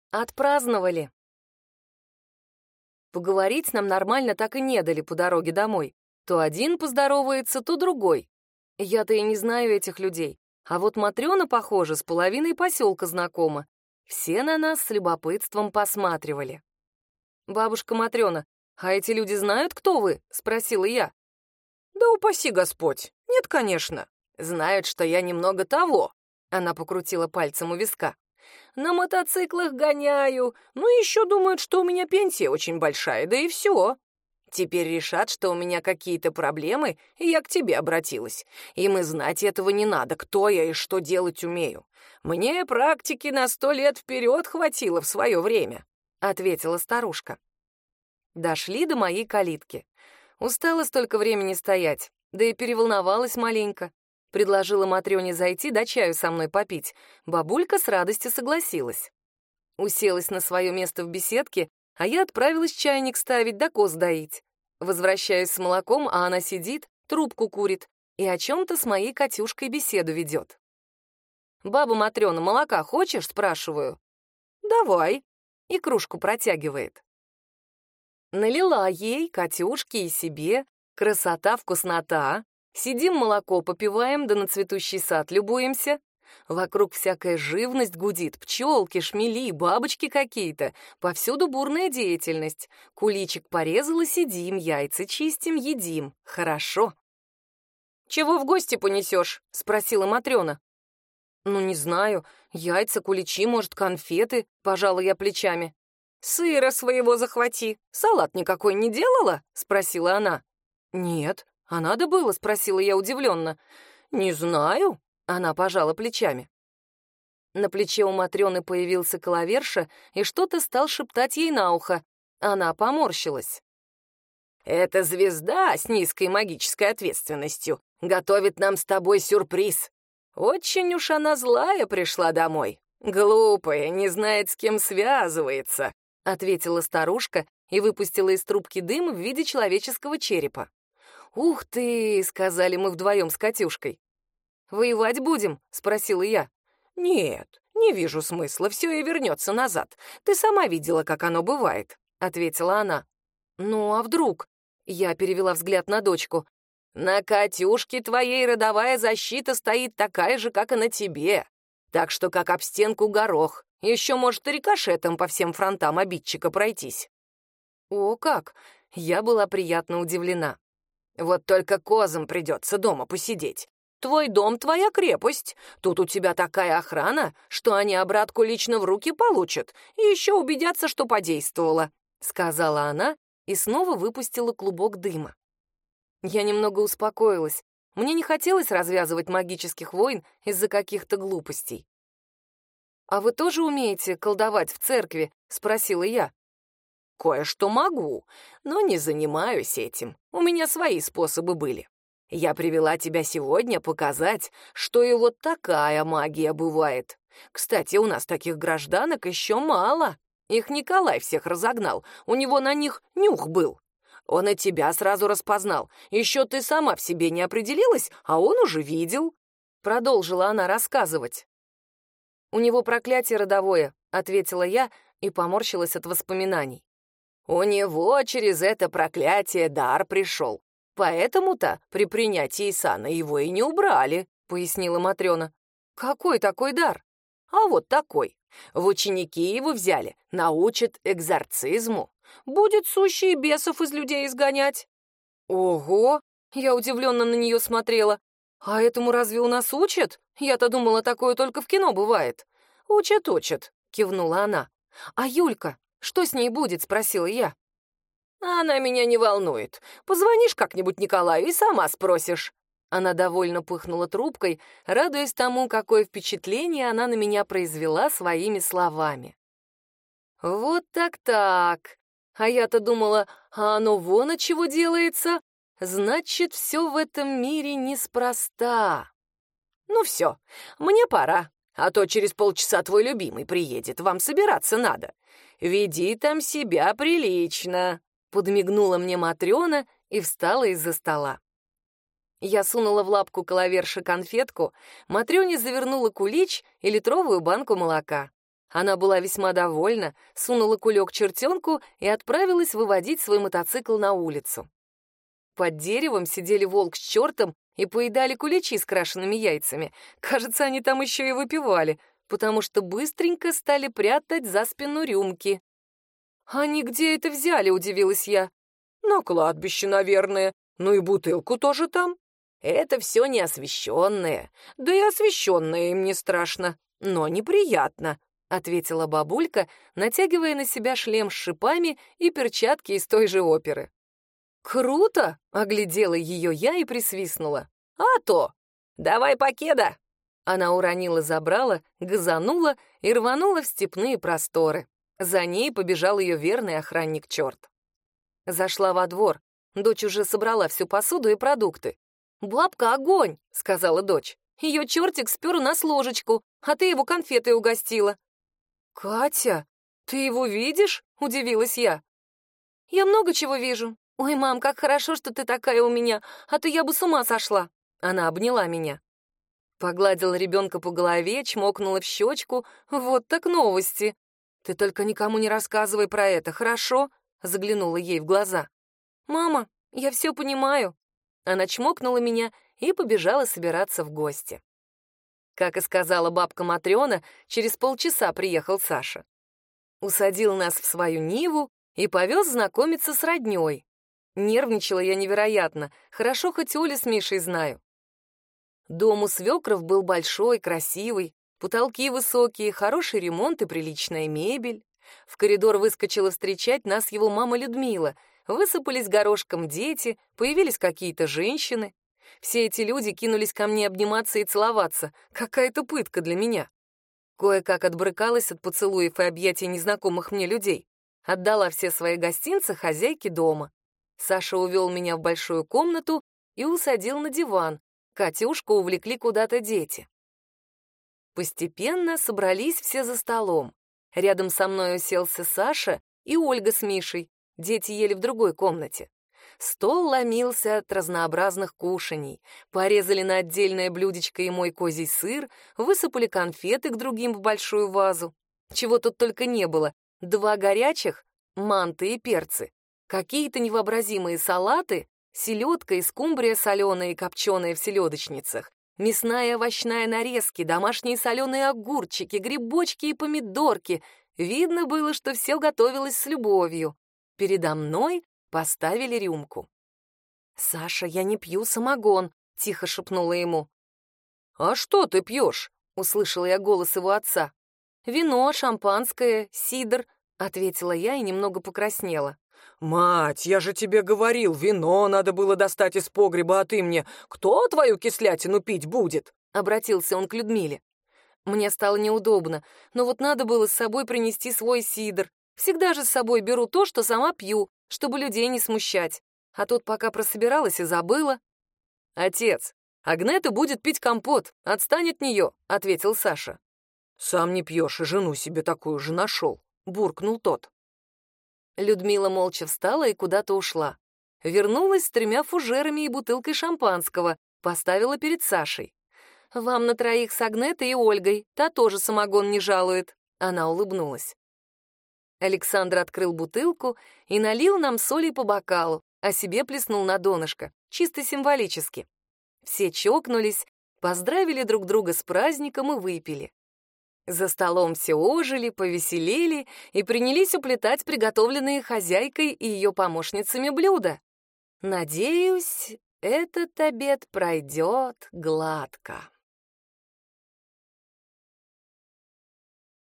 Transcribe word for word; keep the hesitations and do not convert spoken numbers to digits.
Отпраздновали. Поговорить нам нормально так и не дали по дороге домой. То один поздоровается, то другой. Я-то и не знаю этих людей. А вот Матрёна, похоже, с половиной поселка знакома. Все на нас с любопытством посматривали. «Бабушка Матрёна, а эти люди знают, кто вы?» — спросила я. «Да упаси Господь! Нет, конечно. Знают, что я немного того». Она покрутила пальцем у виска. «На мотоциклах гоняю, ну и еще думают, что у меня пенсия очень большая, да и все. Теперь решат, что у меня какие-то проблемы, и я к тебе обратилась. Им и знать этого не надо, кто я и что делать умею. Мне практики на сто лет вперед хватило в свое время», — ответила старушка. Дошли до моей калитки. Устала столько времени стоять, да и переволновалась маленько. Предложила Матрёне зайти да чаю со мной попить. Бабулька с радостью согласилась. Уселась на свое место в беседке, а я отправилась чайник ставить да коз доить. Возвращаюсь с молоком, а она сидит, трубку курит и о чем-то с моей Катюшкой беседу ведет. «Баба Матрёна, молока хочешь?» — спрашиваю. «Давай», — и кружку протягивает. Налила ей, Катюшке и себе. Красота, вкуснота. Сидим, молоко попиваем, да на цветущий сад любуемся. Вокруг всякая живность гудит, пчелки, шмели, бабочки какие-то. Повсюду бурная деятельность. Куличик порезала, сидим, яйца чистим, едим. Хорошо. «Чего в гости понесешь?» — спросила Матрёна. «Ну, не знаю. Яйца, куличи, может, конфеты?» — пожала я плечами. «Сыра своего захвати. Салат никакой не делала?» — спросила она. «Нет. А надо было?» — спросила я удивленно. «Не знаю». Она пожала плечами. На плече у Матрёны появился коловерша и что-то стал шептать ей на ухо. Она поморщилась. «Это звезда с низкой магической ответственностью готовит нам с тобой сюрприз. Очень уж она злая пришла домой. Глупая, не знает, с кем связывается», — ответила старушка и выпустила из трубки дым в виде человеческого черепа. «Ух ты!» — сказали мы вдвоем с Катюшкой. «Воевать будем?» — спросила я. «Нет, не вижу смысла, все и вернется назад. Ты сама видела, как оно бывает», — ответила она. «Ну, а вдруг?» — я перевела взгляд на дочку. «На Катюшке твоей родовая защита стоит такая же, как и на тебе. Так что как об стенку горох. Еще может и рикошетом по всем фронтам обидчика пройтись». «О, как!» — я была приятно удивлена. «Вот только козам придется дома посидеть. Твой дом — твоя крепость. Тут у тебя такая охрана, что они обратку лично в руки получат и еще убедятся, что подействовала», — сказала она и снова выпустила клубок дыма. Я немного успокоилась. Мне не хотелось развязывать магических войн из-за каких-то глупостей. «А вы тоже умеете колдовать в церкви?» — спросила я. «Кое-что могу, но не занимаюсь этим. У меня свои способы были. Я привела тебя сегодня показать, что и вот такая магия бывает. Кстати, у нас таких гражданок еще мало. Их Николай всех разогнал, у него на них нюх был. Он и тебя сразу распознал. Еще ты сама в себе не определилась, а он уже видел», — продолжила она рассказывать. «У него проклятие родовое», — ответила я и поморщилась от воспоминаний. «У него через это проклятие дар пришел. Поэтому-то при принятии сана его и не убрали», — пояснила Матрёна. «Какой такой дар?» «А вот такой. В ученики его взяли, научат экзорцизму. Будет сущие бесов из людей изгонять». «Ого!» — я удивленно на нее смотрела. «А этому разве у нас учат? Я-то думала, такое только в кино бывает». «Учат, учат», — кивнула она. «А Юлька, что с ней будет?» — спросила я. «Она меня не волнует. Позвонишь как-нибудь Николаю и сама спросишь». Она довольно пыхнула трубкой, радуясь тому, какое впечатление она на меня произвела своими словами. «Вот так-так. А я-то думала, а оно вон от чего делается. Значит, все в этом мире неспроста». «Ну все, мне пора, а то через полчаса твой любимый приедет, вам собираться надо. Веди там себя прилично», — подмигнула мне Матрёна и встала из-за стола. Я сунула в лапку коловерши конфетку, Матрёне завернула кулич и литровую банку молока. Она была весьма довольна, сунула кулек чертенку и отправилась выводить свой мотоцикл на улицу. Под деревом сидели волк с чертом и поедали куличи с крашенными яйцами. Кажется, они там еще и выпивали, потому что быстренько стали прятать за спину рюмки. «Они где это взяли?» — удивилась я. «На кладбище, наверное. Ну и бутылку тоже там». «Это все неосвещенное. Да и освещенное им не страшно, но неприятно», — ответила бабулька, натягивая на себя шлем с шипами и перчатки из той же оперы. «Круто!» — оглядела ее я и присвистнула. «А то! Давай покеда!» Она уронила забрала, газанула и рванула в степные просторы. За ней побежал ее верный охранник-черт. Зашла во двор. Дочь уже собрала всю посуду и продукты. «Бабка, огонь!» — сказала дочь. «Ее чертик спер у нас ложечку, а ты его конфетой угостила». «Катя, ты его видишь?» — удивилась я. «Я много чего вижу. Ой, мам, как хорошо, что ты такая у меня, а то я бы с ума сошла». Она обняла меня. Погладила ребенка по голове, чмокнула в щечку. «Вот так новости!» «Ты только никому не рассказывай про это, хорошо?» — заглянула ей в глаза. «Мама, я все понимаю». Она чмокнула меня и побежала собираться в гости. Как и сказала бабка Матрёна, через полчаса приехал Саша. Усадил нас в свою Ниву и повез знакомиться с роднёй. Нервничала я невероятно, хорошо хоть Олю с Мишей знаю. Дом у свекров был большой, красивый, потолки высокие, хороший ремонт и приличная мебель. В коридор выскочила встречать нас его мама Людмила. Высыпались горошком дети, появились какие-то женщины. Все эти люди кинулись ко мне обниматься и целоваться. Какая-то пытка для меня. Кое-как отбрыкалась от поцелуев и объятий незнакомых мне людей. Отдала все свои гостинцы хозяйке дома. Саша увел меня в большую комнату и усадил на диван. Катюшку увлекли куда-то дети. Постепенно собрались все за столом. Рядом со мной уселся Саша и Ольга с Мишей. Дети ели в другой комнате. Стол ломился от разнообразных кушаний. Порезали на отдельное блюдечко и мой козий сыр, высыпали конфеты к другим в большую вазу. Чего тут только не было. Два горячих, манты и перцы. Какие-то невообразимые салаты, селедка и скумбрия соленая и копченая в селедочницах, мясная и овощная нарезки, домашние соленые огурчики, грибочки и помидорки. Видно было, что все готовилось с любовью. Передо мной поставили рюмку. «Саша, я не пью самогон», — тихо шепнула ему. «А что ты пьешь?» — услышала я голос его отца. «Вино, шампанское, сидр», — ответила я и немного покраснела. «Мать, я же тебе говорил, вино надо было достать из погреба, а ты мне... Кто твою кислятину пить будет?» — обратился он к Людмиле. Мне стало неудобно, но вот надо было с собой принести свой сидр. Всегда же с собой беру то, что сама пью, чтобы людей не смущать. А тут пока прособиралась и забыла. «Отец, Агнета будет пить компот, отстань от нее», — ответил Саша. «Сам не пьешь и жену себе такую же нашел», — буркнул тот. Людмила молча встала и куда-то ушла. Вернулась с тремя фужерами и бутылкой шампанского, поставила перед Сашей. «Вам на троих с Агнетой и Ольгой, та тоже самогон не жалует», — она улыбнулась. Александр открыл бутылку и налил нам соли по бокалу, а себе плеснул на донышко, чисто символически. Все чокнулись, поздравили друг друга с праздником и выпили. За столом все ожили, повеселели и принялись уплетать приготовленные хозяйкой и ее помощницами блюда. Надеюсь, этот обед пройдет гладко.